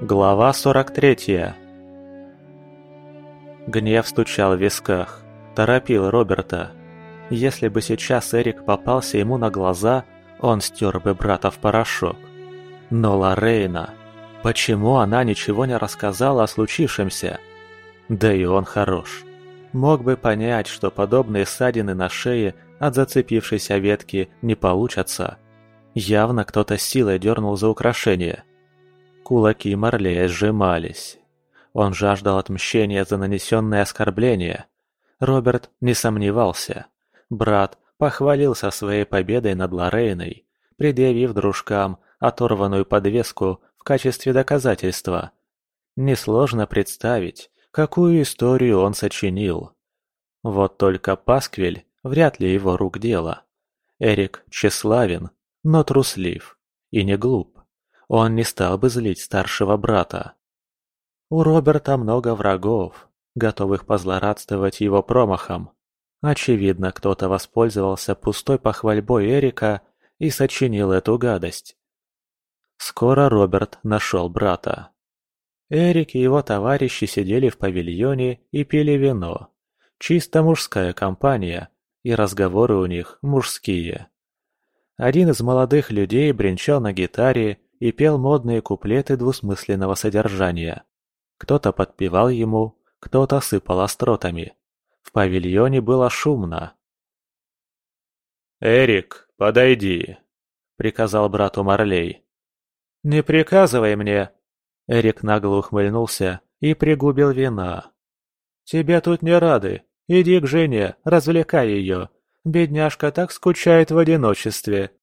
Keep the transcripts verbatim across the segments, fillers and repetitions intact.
Глава сорок третья. Гнев стучал в висках, торопил Роберта. Если бы сейчас Эрик попался ему на глаза, он стер бы брата в порошок. Но Лорейна... Почему она ничего не рассказала о случившемся? Да и он хорош. Мог бы понять, что подобные ссадины на шее от зацепившейся ветки не получатся. Явно кто-то силой дернул за украшение. Кулаки Марлея сжимались. Он жаждал отмщения за нанесенное оскорбление. Роберт не сомневался. Брат похвалился своей победой над Лорейной, предъявив дружкам оторванную подвеску в качестве доказательства. Несложно представить, какую историю он сочинил. Вот только пасквиль вряд ли его рук дело. Эрик тщеславен, но труслив и не глуп. Он не стал бы злить старшего брата. У Роберта много врагов, готовых позлорадствовать его промахом. Очевидно, кто-то воспользовался пустой похвальбой Эрика и сочинил эту гадость. Скоро Роберт нашел брата. Эрик и его товарищи сидели в павильоне и пили вино. Чисто мужская компания, и разговоры у них мужские. Один из молодых людей бренчал на гитаре и пел модные куплеты двусмысленного содержания. Кто-то подпевал ему, кто-то сыпал остротами. В павильоне было шумно. «Эрик, подойди», — приказал брату Марлей. «Не приказывай мне!» Эрик нагло ухмыльнулся и пригубил вина. «Тебе тут не рады. Иди к жене, развлекай ее. Бедняжка так скучает в одиночестве».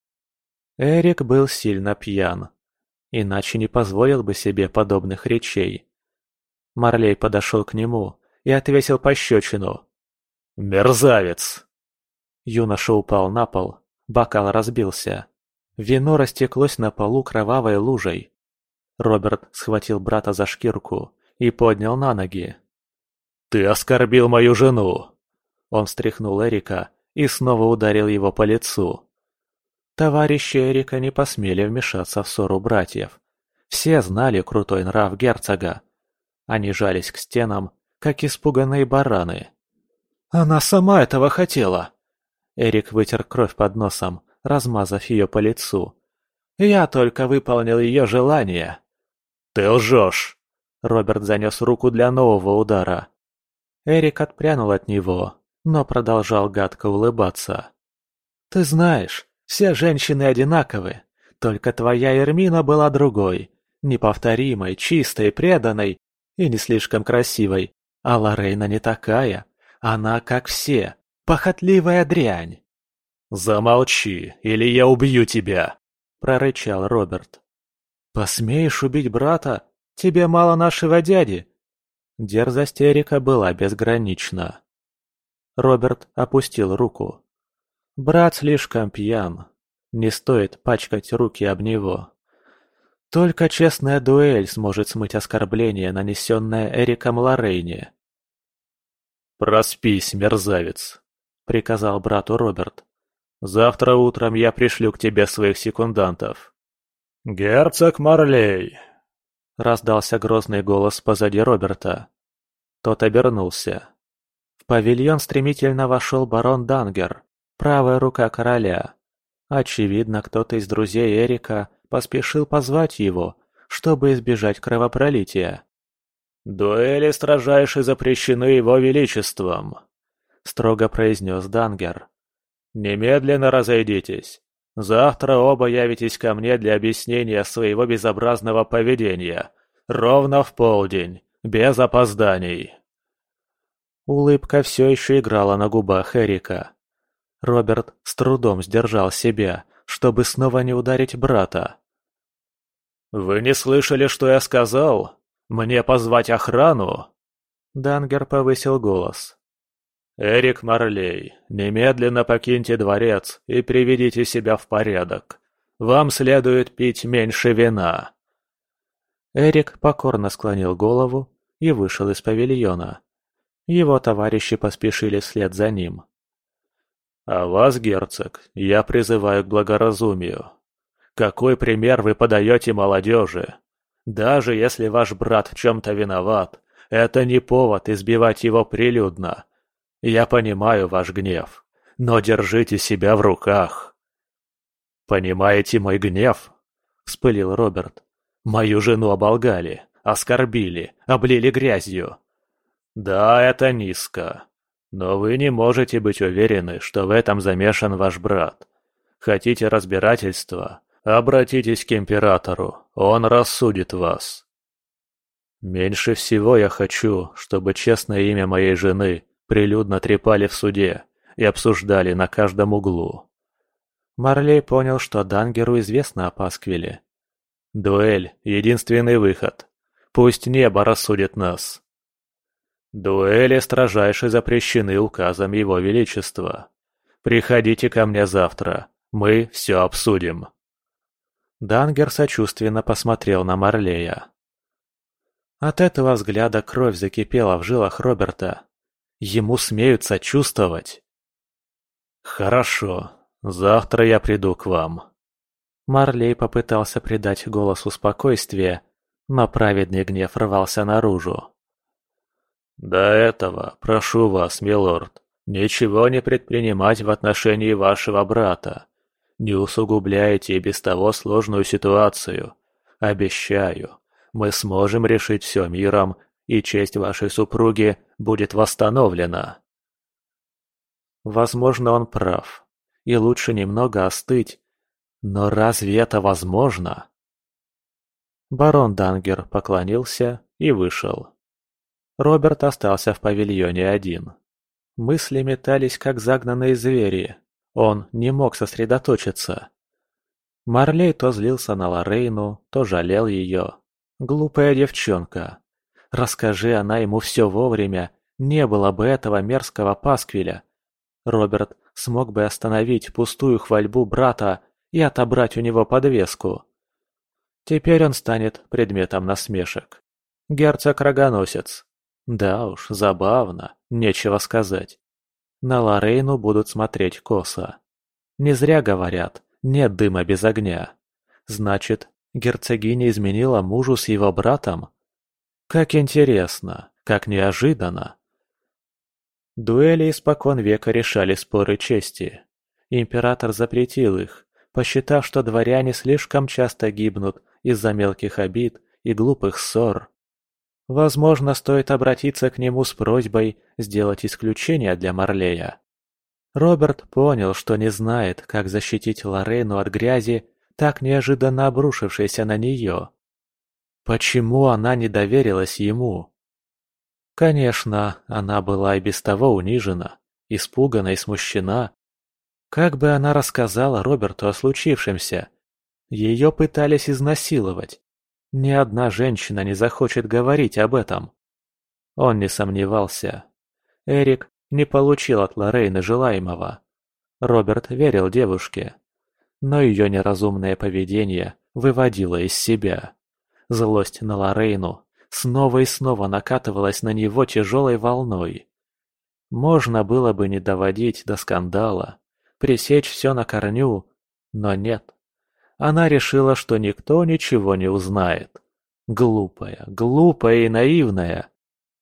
Эрик был сильно пьян. Иначе не позволил бы себе подобных речей. Марлей подошел к нему и отвесил пощечину. «Мерзавец!» Юноша упал на пол, бокал разбился. Вино растеклось на полу кровавой лужей. Роберт схватил брата за шкирку и поднял на ноги. «Ты оскорбил мою жену!» Он встряхнул Эрика и снова ударил его по лицу. Товарищи Эрика не посмели вмешаться в ссору братьев. Все знали крутой нрав герцога. Они жались к стенам, как испуганные бараны. «Она сама этого хотела!» Эрик вытер кровь под носом, размазав ее по лицу. «Я только выполнил ее желание». «Ты лжешь!» Роберт занес руку для нового удара. Эрик отпрянул от него, но продолжал гадко улыбаться. «Ты знаешь, все женщины одинаковы, только твоя Эрмина была другой, неповторимой, чистой, преданной и не слишком красивой, а Лорейна не такая, она как все, похотливая дрянь». «Замолчи, или я убью тебя!» – прорычал Роберт. «Посмеешь убить брата? Тебе мало нашего дяди!» Дерзость Эрика была безгранична. Роберт опустил руку. Брат слишком пьян. Не стоит пачкать руки об него. Только честная дуэль сможет смыть оскорбление, нанесенное Эриком Лорейне. «Проспись, мерзавец!» – приказал брату Роберт. «Завтра утром я пришлю к тебе своих секундантов». «Герцог Марлей!» – раздался грозный голос позади Роберта. Тот обернулся. В павильон стремительно вошел барон Дангер, правая рука короля. Очевидно, кто-то из друзей Эрика поспешил позвать его, чтобы избежать кровопролития. «Дуэли строжайше запрещены его величеством», – строго произнес Дангер. «Немедленно разойдитесь. Завтра оба явитесь ко мне для объяснения своего безобразного поведения. Ровно в полдень, без опозданий». Улыбка все еще играла на губах Эрика. Роберт с трудом сдержал себя, чтобы снова не ударить брата. «Вы не слышали, что я сказал? Мне позвать охрану?» Дангер повысил голос. «Эрик Марлей, немедленно покиньте дворец и приведите себя в порядок. Вам следует пить меньше вина». Эрик покорно склонил голову и вышел из павильона. Его товарищи поспешили вслед за ним. «А вас, герцог, я призываю к благоразумию. Какой пример вы подаете молодежи? Даже если ваш брат в чем-то виноват, это не повод избивать его прилюдно. Я понимаю ваш гнев, но держите себя в руках». «Понимаете мой гнев?» – вспылил Роберт. «Мою жену оболгали, оскорбили, облили грязью. Да, это низко. Но вы не можете быть уверены, что в этом замешан ваш брат. Хотите разбирательства? Обратитесь к императору, он рассудит вас». «Меньше всего я хочу, чтобы честное имя моей жены прилюдно трепали в суде и обсуждали на каждом углу». Марлей понял, что Дангеру известно о пасквиле. «Дуэль — единственный выход. Пусть небо рассудит нас». «Дуэли строжайше запрещены указом Его Величества. Приходите ко мне завтра, мы все обсудим». Дангер сочувственно посмотрел на Марлея. От этого взгляда кровь закипела в жилах Роберта. Ему смеют сочувствовать. «Хорошо, завтра я приду к вам». Марлей попытался придать голосу спокойствие, но праведный гнев рвался наружу. «До этого прошу вас, милорд, ничего не предпринимать в отношении вашего брата. Не усугубляйте и без того сложную ситуацию. Обещаю, мы сможем решить все миром, и честь вашей супруги будет восстановлена». Возможно, он прав, и лучше немного остыть. Но разве это возможно? Барон Дангер поклонился и вышел. Роберт остался в павильоне один. Мысли метались, как загнанные звери. Он не мог сосредоточиться. Марлей то злился на Лорейну, то жалел ее. Глупая девчонка. Расскажи она ему все вовремя, не было бы этого мерзкого пасквиля. Роберт смог бы остановить пустую хвальбу брата и отобрать у него подвеску. Теперь он станет предметом насмешек. Герцог-рогоносец. Да уж, забавно, нечего сказать. На Лорейну будут смотреть косо. Не зря говорят, нет дыма без огня. Значит, герцогиня изменила мужу с его братом? Как интересно, как неожиданно. Дуэли испокон века решали споры чести. Император запретил их, посчитав, что дворяне слишком часто гибнут из-за мелких обид и глупых ссор. Возможно, стоит обратиться к нему с просьбой сделать исключение для Марлея. Роберт понял, что не знает, как защитить Лорейну от грязи, так неожиданно обрушившейся на нее. Почему она не доверилась ему? Конечно, она была и без того унижена, испугана и смущена. Как бы она рассказала Роберту о случившемся? Ее пытались изнасиловать. Ни одна женщина не захочет говорить об этом. Он не сомневался. Эрик не получил от Лорейны желаемого. Роберт верил девушке. Но ее неразумное поведение выводило из себя. Злость на Лорейну снова и снова накатывалась на него тяжелой волной. Можно было бы не доводить до скандала, пресечь все на корню, но нет. Она решила, что никто ничего не узнает. Глупая, глупая и наивная.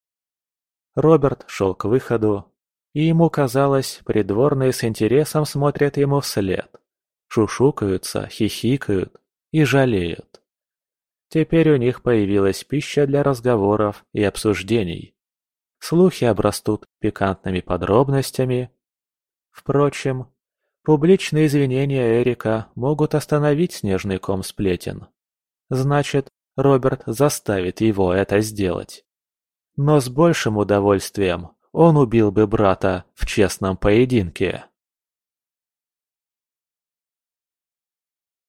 Роберт шел к выходу, и ему казалось, придворные с интересом смотрят ему вслед. Шушукаются, хихикают и жалеют. Теперь у них появилась пища для разговоров и обсуждений. Слухи обрастут пикантными подробностями. Впрочем, публичные извинения Эрика могут остановить снежный ком сплетен. Значит, Роберт заставит его это сделать. Но с большим удовольствием он убил бы брата в честном поединке.